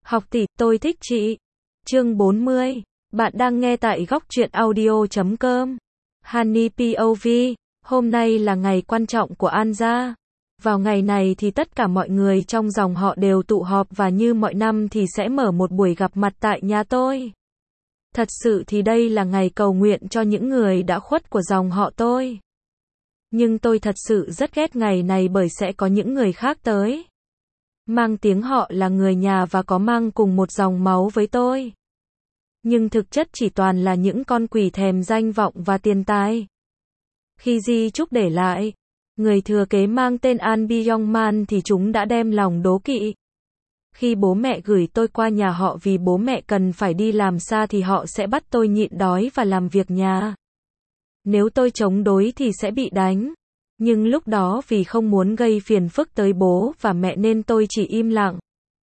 Học tỷ, tôi thích chị. Chương 40. Bạn đang nghe tại góc truyện audio.com. Honey POV. Hôm nay là ngày quan trọng của An gia. Vào ngày này thì tất cả mọi người trong dòng họ đều tụ họp và như mọi năm thì sẽ mở một buổi gặp mặt tại nhà tôi. Thật sự thì đây là ngày cầu nguyện cho những người đã khuất của dòng họ tôi. Nhưng tôi thật sự rất ghét ngày này bởi sẽ có những người khác tới. Mang tiếng họ là người nhà và có mang cùng một dòng máu với tôi. Nhưng thực chất chỉ toàn là những con quỷ thèm danh vọng và tiền tài. Khi di chúc để lại, người thừa kế mang tên An Byung-man thì chúng đã đem lòng đố kỵ. Khi bố mẹ gửi tôi qua nhà họ vì bố mẹ cần phải đi làm xa thì họ sẽ bắt tôi nhịn đói và làm việc nhà. Nếu tôi chống đối thì sẽ bị đánh. Nhưng lúc đó vì không muốn gây phiền phức tới bố và mẹ nên tôi chỉ im lặng.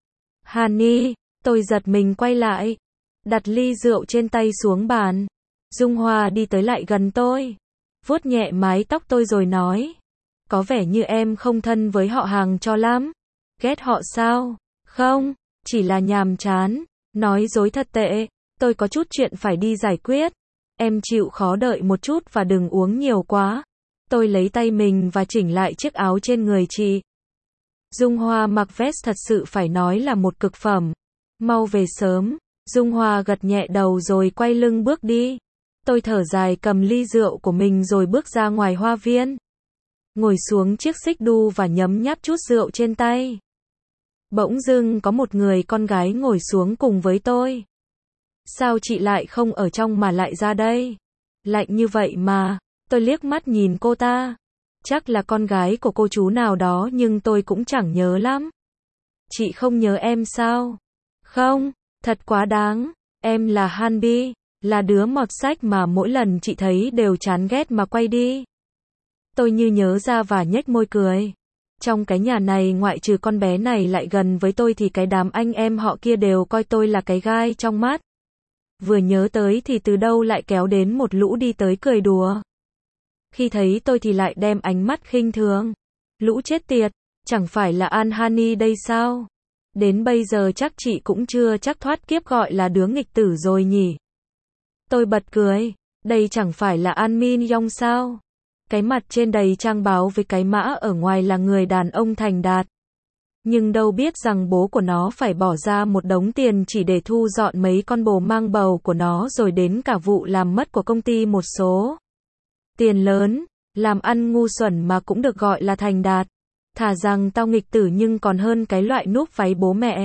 Honey, tôi giật mình quay lại, đặt ly rượu trên tay xuống bàn. Dung Hoa đi tới lại gần tôi, vuốt nhẹ mái tóc tôi rồi nói, có vẻ như em không thân với họ hàng cho lắm. Ghét họ sao? Không, chỉ là nhàm chán. Nói dối thật tệ, tôi có chút chuyện phải đi giải quyết. Em chịu khó đợi một chút và đừng uống nhiều quá. Tôi lấy tay mình và chỉnh lại chiếc áo trên người chị. Dung Hoa mặc vest thật sự phải nói là một cực phẩm. Mau về sớm. Dung Hoa gật nhẹ đầu rồi quay lưng bước đi. Tôi thở dài cầm ly rượu của mình rồi bước ra ngoài hoa viên. Ngồi xuống chiếc xích đu và nhấm nháp chút rượu trên tay. Bỗng dưng có một người con gái ngồi xuống cùng với tôi. Sao chị lại không ở trong mà lại ra đây? Lạnh như vậy mà. Tôi liếc mắt nhìn cô ta. Chắc là con gái của cô chú nào đó nhưng tôi cũng chẳng nhớ lắm. Chị không nhớ em sao? Không, thật quá đáng. Em là Hanbi, là đứa mọt sách mà mỗi lần chị thấy đều chán ghét mà quay đi. Tôi như nhớ ra và nhếch môi cười. Trong cái nhà này ngoại trừ con bé này lại gần với tôi thì cái đám anh em họ kia đều coi tôi là cái gai trong mắt. Vừa nhớ tới thì từ đâu lại kéo đến một lũ đi tới cười đùa. Khi thấy tôi thì lại đem ánh mắt khinh thường. Lũ chết tiệt, chẳng phải là An Honey đây sao? Đến bây giờ chắc chị cũng chưa chắc thoát kiếp gọi là đứa nghịch tử rồi nhỉ? Tôi bật cười, đây chẳng phải là An Min Yong sao? Cái mặt trên đầy trang báo với cái mã ở ngoài là người đàn ông thành đạt. Nhưng đâu biết rằng bố của nó phải bỏ ra một đống tiền chỉ để thu dọn mấy con bồ mang bầu của nó rồi đến cả vụ làm mất của công ty một số tiền lớn, làm ăn ngu xuẩn mà cũng được gọi là thành đạt. Thà rằng tao nghịch tử nhưng còn hơn cái loại núp váy bố mẹ.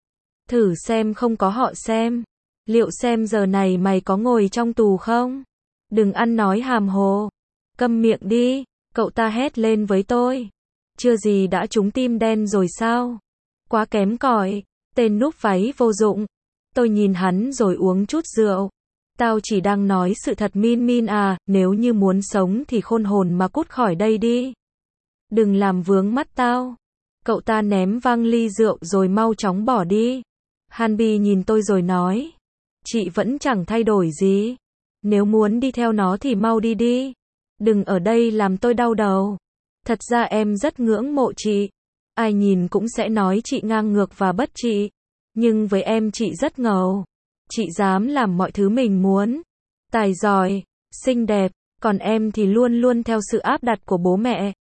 Thử xem không có họ xem. Liệu xem giờ này mày có ngồi trong tù không? Đừng ăn nói hàm hồ. Câm miệng đi, cậu ta hét lên với tôi. Chưa gì đã trúng tim đen rồi sao? Quá kém cỏi, tên núp váy vô dụng. Tôi nhìn hắn rồi uống chút rượu. Tao chỉ đang nói sự thật Min Min à, nếu như muốn sống thì khôn hồn mà cút khỏi đây đi. Đừng làm vướng mắt tao. Cậu ta ném văng ly rượu rồi mau chóng bỏ đi. Hanbi nhìn tôi rồi nói. Chị vẫn chẳng thay đổi gì. Nếu muốn đi theo nó thì mau đi đi. Đừng ở đây làm tôi đau đầu. Thật ra em rất ngưỡng mộ chị. Ai nhìn cũng sẽ nói chị ngang ngược và bất trị. Nhưng với em chị rất ngầu. Chị dám làm mọi thứ mình muốn. Tài giỏi, xinh đẹp, còn em thì luôn luôn theo sự áp đặt của bố mẹ.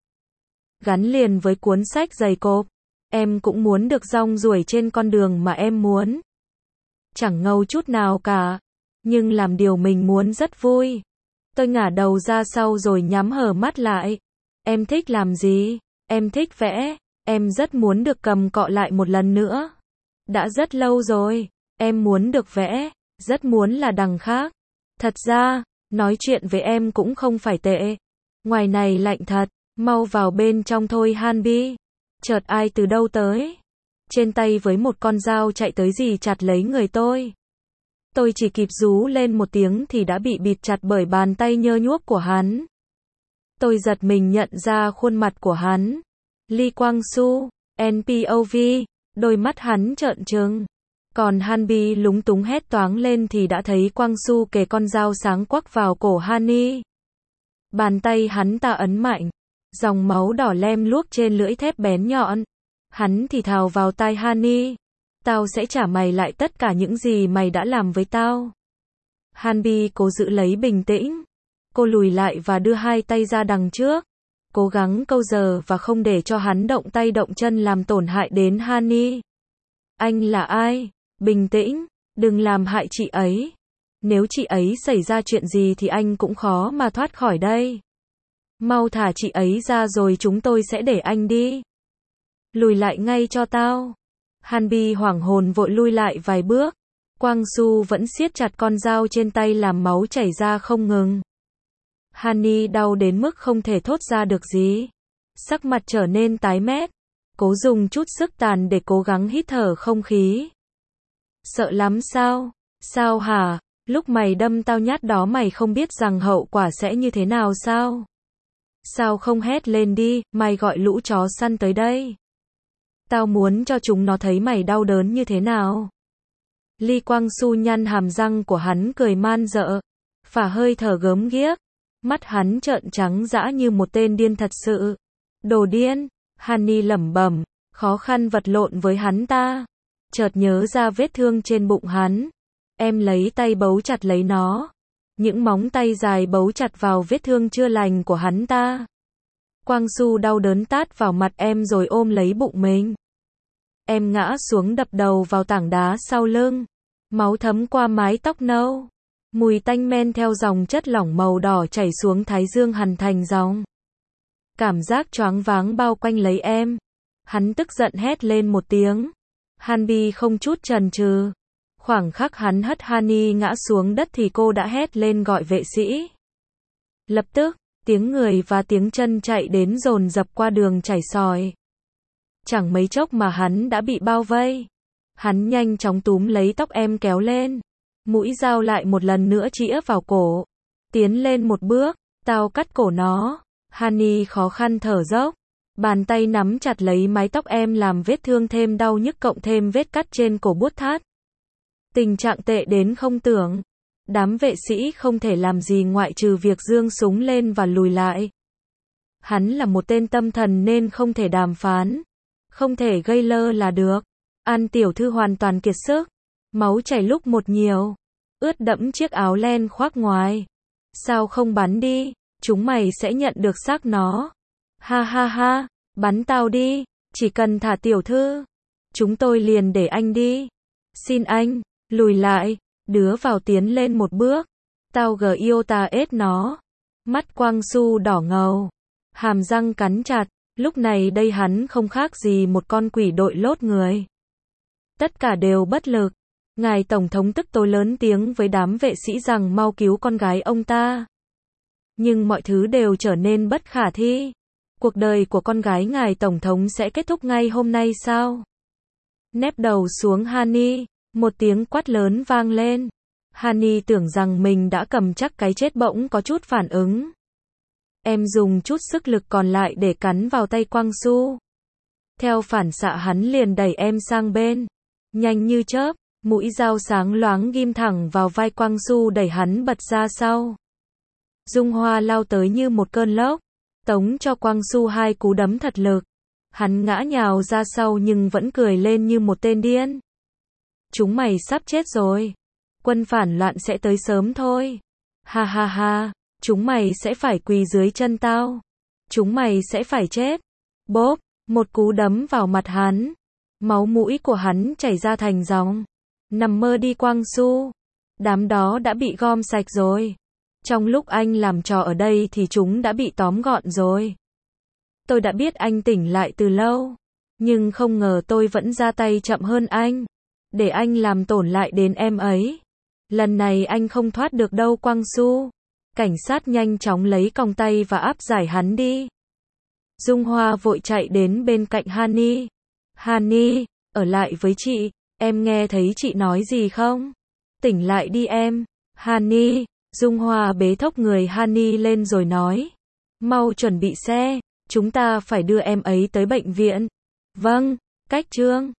Gắn liền với cuốn sách dày cộp. Em cũng muốn được rong ruổi trên con đường mà em muốn. Chẳng ngầu chút nào cả. Nhưng làm điều mình muốn rất vui. Tôi ngả đầu ra sau rồi nhắm hờ mắt lại. Em thích làm gì? Em thích vẽ. Em rất muốn được cầm cọ lại một lần nữa. Đã rất lâu rồi. Em muốn được vẽ. Rất muốn là đằng khác. Thật ra, nói chuyện với em cũng không phải tệ. Ngoài này lạnh thật. Mau vào bên trong thôi Hanbi. Chợt ai từ đâu tới. Trên tay với một con dao chạy tới dì chặt lấy người tôi. Tôi chỉ kịp rú lên một tiếng thì đã bị bịt chặt bởi bàn tay nhơ nhuốc của hắn. Tôi giật mình nhận ra khuôn mặt của hắn. Lee Kwang Soo, NPOV, đôi mắt hắn trợn trừng. Còn Hanbi lúng túng hét toáng lên thì đã thấy Kwang Soo kề con dao sáng quắc vào cổ Honey. Bàn tay hắn ta ấn mạnh. Dòng máu đỏ lem luốc trên lưỡi thép bén nhọn. Hắn thì thào vào tai Honey. Tao sẽ trả mày lại tất cả những gì mày đã làm với tao. Hanbi cố giữ lấy bình tĩnh. Cô lùi lại và đưa hai tay ra đằng trước. Cố gắng câu giờ và không để cho hắn động tay động chân làm tổn hại đến Hani. Anh là ai? Bình tĩnh, đừng làm hại chị ấy. Nếu chị ấy xảy ra chuyện gì thì anh cũng khó mà thoát khỏi đây. Mau thả chị ấy ra rồi chúng tôi sẽ để anh đi. Lùi lại ngay cho tao. Hanbi hoảng hồn vội lui lại vài bước. Quang Su vẫn siết chặt con dao trên tay làm máu chảy ra không ngừng. Hani đau đến mức không thể thốt ra được gì. Sắc mặt trở nên tái mét. Cố dùng chút sức tàn để cố gắng hít thở không khí. Sợ lắm sao? Sao hả? Lúc mày đâm tao nhát đó mày không biết rằng hậu quả sẽ như thế nào sao? Sao không hét lên đi, mày gọi lũ chó săn tới đây. Tao muốn cho chúng nó thấy mày đau đớn như thế nào. Lee Kwang Soo nhăn hàm răng của hắn cười man dợ. Phả hơi thở gớm ghiếc. Mắt hắn trợn trắng dã như một tên điên thật sự. Đồ điên, Hani lẩm bẩm, khó khăn vật lộn với hắn ta. Chợt nhớ ra vết thương trên bụng hắn. Em lấy tay bấu chặt lấy nó. Những móng tay dài bấu chặt vào vết thương chưa lành của hắn ta. Quang Su đau đớn tát vào mặt em rồi ôm lấy bụng mình. Em ngã xuống đập đầu vào tảng đá sau lưng. Máu thấm qua mái tóc nâu. Mùi tanh men theo dòng chất lỏng màu đỏ chảy xuống thái dương hằn thành dòng. Cảm giác choáng váng bao quanh lấy em. Hắn tức giận hét lên một tiếng. Hanbi không chút chần chừ. Khoảng khắc hắn hất Hani ngã xuống đất thì cô đã hét lên gọi vệ sĩ. Lập tức, tiếng người và tiếng chân chạy đến dồn dập qua đường chảy sỏi. Chẳng mấy chốc mà hắn đã bị bao vây. Hắn nhanh chóng túm lấy tóc em kéo lên. Mũi dao lại một lần nữa chĩa vào cổ. Tiến lên một bước, tao cắt cổ nó. Hani khó khăn thở dốc. Bàn tay nắm chặt lấy mái tóc em làm vết thương thêm đau nhức cộng thêm vết cắt trên cổ buốt thát. Tình trạng tệ đến không tưởng. Đám vệ sĩ không thể làm gì ngoại trừ việc giương súng lên và lùi lại. Hắn là một tên tâm thần nên không thể đàm phán. Không thể gây lơ là được. An tiểu thư hoàn toàn kiệt sức. Máu chảy lúc một nhiều. Ướt đẫm chiếc áo len khoác ngoài. Sao không bắn đi? Chúng mày sẽ nhận được xác nó. Ha ha ha, bắn tao đi. Chỉ cần thả tiểu thư. Chúng tôi liền để anh đi. Xin anh, lùi lại. Đứa vào tiến lên một bước. Tao giota ết nó. Mắt Quang Su đỏ ngầu. Hàm răng cắn chặt. Lúc này đây hắn không khác gì một con quỷ đội lốt người. Tất cả đều bất lực. Ngài Tổng thống tức tối lớn tiếng với đám vệ sĩ rằng mau cứu con gái ông ta. Nhưng mọi thứ đều trở nên bất khả thi. Cuộc đời của con gái ngài Tổng thống sẽ kết thúc ngay hôm nay sao? Nép đầu xuống Hani, một tiếng quát lớn vang lên. Hani tưởng rằng mình đã cầm chắc cái chết bỗng có chút phản ứng. Em dùng chút sức lực còn lại để cắn vào tay Quang Su. Theo phản xạ hắn liền đẩy em sang bên. Nhanh như chớp, mũi dao sáng loáng ghim thẳng vào vai Quang Su đẩy hắn bật ra sau. Dung Hoa lao tới như một cơn lốc, tống cho Quang Su hai cú đấm thật lực. Hắn ngã nhào ra sau nhưng vẫn cười lên như một tên điên. Chúng mày sắp chết rồi. Quân phản loạn sẽ tới sớm thôi. Ha ha ha, chúng mày sẽ phải quỳ dưới chân tao. Chúng mày sẽ phải chết. Bốp, một cú đấm vào mặt hắn. Máu mũi của hắn chảy ra thành dòng. Nằm mơ đi Quang Su. Đám đó đã bị gom sạch rồi. Trong lúc anh làm trò ở đây thì chúng đã bị tóm gọn rồi. Tôi đã biết anh tỉnh lại từ lâu. Nhưng không ngờ tôi vẫn ra tay chậm hơn anh. Để anh làm tổn lại đến em ấy. Lần này anh không thoát được đâu Quang Su. Cảnh sát nhanh chóng lấy còng tay và áp giải hắn đi. Dung Hoa vội chạy đến bên cạnh Hani. Hani, ở lại với chị. Em nghe thấy chị nói gì không? Tỉnh lại đi em. Hani, Dung Hoa bế thốc người Hani lên rồi nói. Mau chuẩn bị xe. Chúng ta phải đưa em ấy tới bệnh viện. Vâng, Cách Trương.